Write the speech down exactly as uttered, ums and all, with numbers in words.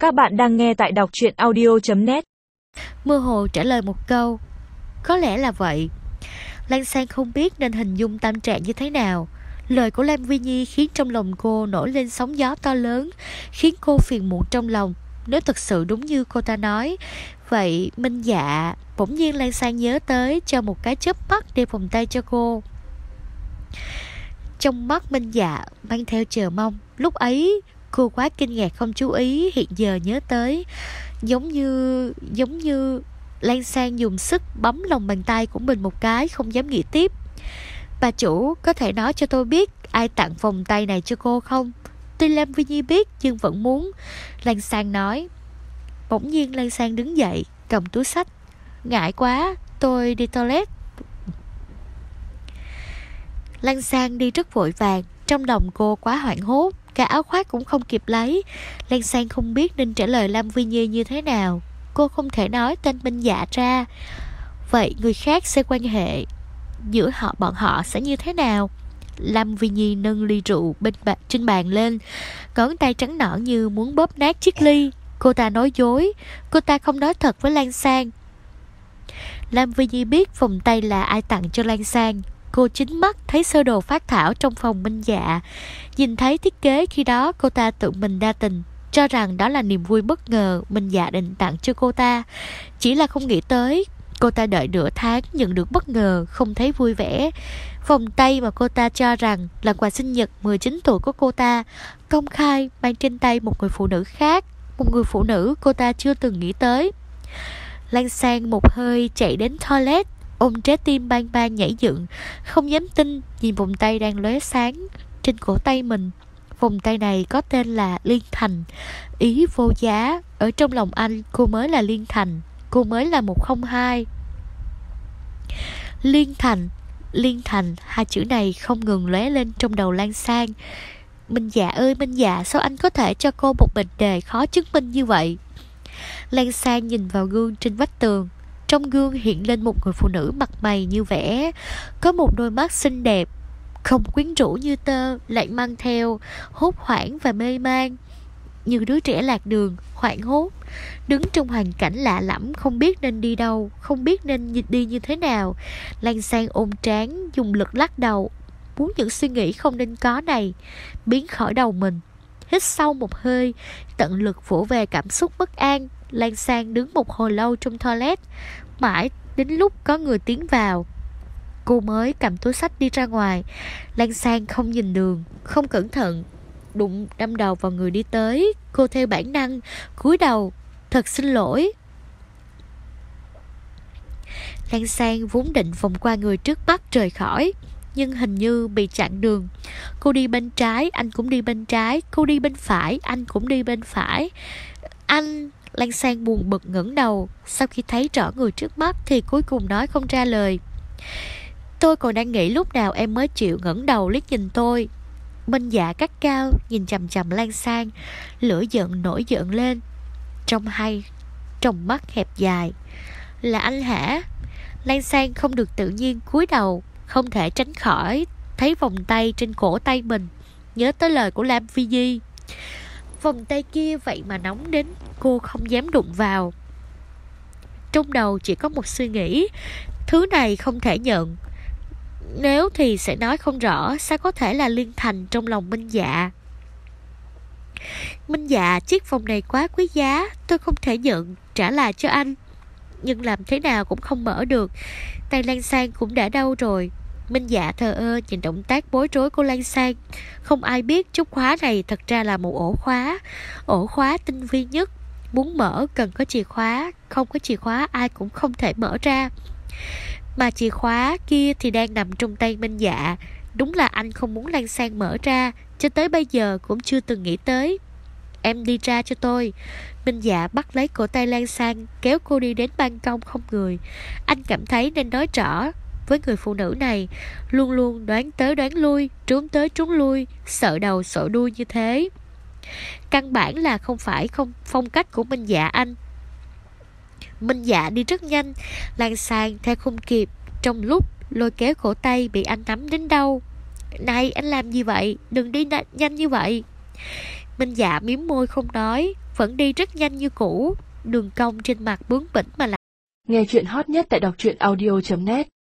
Các bạn đang nghe tại đọc truyện audio chấm net. Mơ hồ trả lời một câu: có lẽ là vậy. Lan Sang không biết nên hình dung tâm trạng như thế nào. Lời của Lam Vi Nhi khiến trong lòng cô nổi lên sóng gió to lớn, khiến cô phiền muộn trong lòng. Nếu thật sự đúng như cô ta nói, vậy Minh Dạ... Bỗng nhiên Lan Sang nhớ tới, cho một cái chớp mắt đem vòng tay cho cô. Trong mắt Minh Dạ mang theo chờ mong. Lúc ấy cô quá kinh ngạc không chú ý, hiện giờ nhớ tới, Giống như Giống như Lan Sang dùng sức bấm lòng bàn tay của mình một cái, không dám nghĩ tiếp. Bà chủ, có thể nói cho tôi biết ai tặng vòng tay này cho cô không? Tuy Lam Vi Nhi biết nhưng vẫn muốn. Lan Sang nói. Bỗng nhiên Lan Sang đứng dậy, cầm túi xách. Ngại quá, tôi đi toilet. Lan Sang đi rất vội vàng, trong lòng cô quá hoảng hốt, cả áo khoác cũng không kịp lấy. Lan Sang không biết nên trả lời Lam Vi Nhi như thế nào. Cô không thể nói tên Minh Dạ ra. Vậy người khác sẽ quan hệ giữa họ bọn họ sẽ như thế nào? Lam Vi Nhi nâng ly rượu bên ba, trên bàn lên, ngón tay trắng nõn như muốn bóp nát chiếc ly. Cô ta nói dối, cô ta không nói thật với Lan Sang. Lam Vi Nhi biết vòng tay là ai tặng cho Lan Sang. Cô chính mắt thấy sơ đồ phác thảo trong phòng Minh Dạ, nhìn thấy thiết kế khi đó cô ta tự mình đa tình, cho rằng đó là niềm vui bất ngờ Minh Dạ định tặng cho cô ta. Chỉ là không nghĩ tới cô ta đợi nửa tháng nhận được bất ngờ, không thấy vui vẻ. Vòng tay mà cô ta cho rằng là quà sinh nhật mười chín tuổi của cô ta, công khai mang trên tay một người phụ nữ khác, một người phụ nữ cô ta chưa từng nghĩ tới. Lan Sang một hơi chạy đến toilet, ôm trái tim bang bang nhảy dựng, không dám tin nhìn vòng tay đang lóe sáng trên cổ tay mình. Vòng tay này có tên là Liên Thành, ý vô giá. Ở trong lòng anh, cô mới là Liên Thành, cô mới là một không hai. Liên Thành, Liên Thành, hai chữ này không ngừng lóe lên trong đầu Lan Sang. Minh Dạ ơi Minh Dạ, sao anh có thể cho cô một mệnh đề khó chứng minh như vậy? Lan Sang nhìn vào gương trên vách tường. Trong gương hiện lên một người phụ nữ mặt mày như vẽ, có một đôi mắt xinh đẹp, không quyến rũ như tơ, lại mang theo hốt hoảng và mê man, như đứa trẻ lạc đường, hoảng hốt, đứng trong hoàn cảnh lạ lẫm, không biết nên đi đâu, không biết nên đi như thế nào. Lan Sang ôm trán, dùng lực lắc đầu, muốn những suy nghĩ không nên có này biến khỏi đầu mình. Hít sâu một hơi, tận lực vỗ về cảm xúc bất an. Lan Sang đứng một hồi lâu trong toilet, mãi đến lúc có người tiến vào, cô mới cầm túi xách đi ra ngoài. Lan Sang không nhìn đường, không cẩn thận đụng đâm đầu vào người đi tới. Cô theo bản năng cúi đầu, thật xin lỗi. Lan Sang vốn định vòng qua người trước mắt rời khỏi, nhưng hình như bị chặn đường. Cô đi bên trái, anh cũng đi bên trái. Cô đi bên phải, anh cũng đi bên phải. Anh... Lan Sang buồn bực ngẩng đầu. Sau khi thấy rõ người trước mắt thì cuối cùng nói không ra lời. Tôi còn đang nghĩ lúc nào em mới chịu ngẩng đầu liếc nhìn tôi. Minh Dạ cắt cao nhìn chằm chằm Lan Sang, lửa giận nổi giận lên trong hai trong mắt hẹp dài. Là anh hả? Lan Sang không được tự nhiên cúi đầu, không thể tránh khỏi thấy vòng tay trên cổ tay mình, nhớ tới lời của Lam Vi Nhi. Vòng tay kia vậy mà nóng đến cô không dám đụng vào. Trong đầu chỉ có một suy nghĩ, thứ này không thể nhận. Nếu thì sẽ nói không rõ, sao có thể là Liên Thành trong lòng Minh Dạ. Minh Dạ, chiếc vòng này quá quý giá, tôi không thể nhận, trả lại cho anh. Nhưng làm thế nào cũng không mở được, tay Lan Sang cũng đã đau rồi. Minh Dạ thờ ơ nhìn động tác bối rối của Lan Sang. Không ai biết chốt khóa này thật ra là một ổ khóa, ổ khóa tinh vi nhất. Muốn mở cần có chìa khóa, không có chìa khóa ai cũng không thể mở ra. Mà chìa khóa kia thì đang nằm trong tay Minh Dạ. Đúng là anh không muốn Lan Sang mở ra, cho tới bây giờ cũng chưa từng nghĩ tới. Em đi ra cho tôi. Minh Dạ bắt lấy cổ tay Lan Sang, kéo cô đi đến ban công không người. Anh cảm thấy nên nói rõ với người phụ nữ này, luôn luôn đoán tới đoán lui, trốn tới trốn lui, sợ đầu sợ đuôi như thế, căn bản là không phải không phong cách của Minh Dạ anh. Minh Dạ đi rất nhanh, Lan Sang theo không kịp, trong lúc lôi kéo cổ tay bị anh nắm đến đâu. Này anh làm gì vậy? Đừng đi nhanh như vậy. Minh Dạ mím môi không nói, vẫn đi rất nhanh như cũ, đường cong trên mặt bướng bỉnh mà lạnh. Nghe chuyện hot nhất tại đọc truyện audio chấm net.